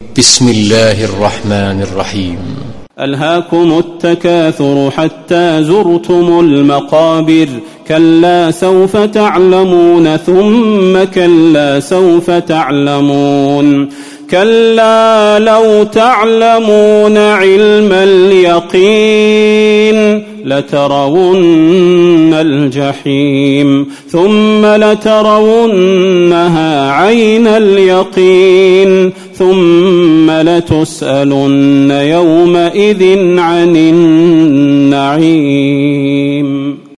بسم الله الرحمن الرحيم. ألهاكم التكاثر حتى زرتم المقابر، كلا سوف تعلمون ثم كلا سوف تعلمون، كلا لو تعلمون علم اليقين لترون الجحيم ثم لترونها عين اليقين ثم لتسألن يومئذ عن النعيم.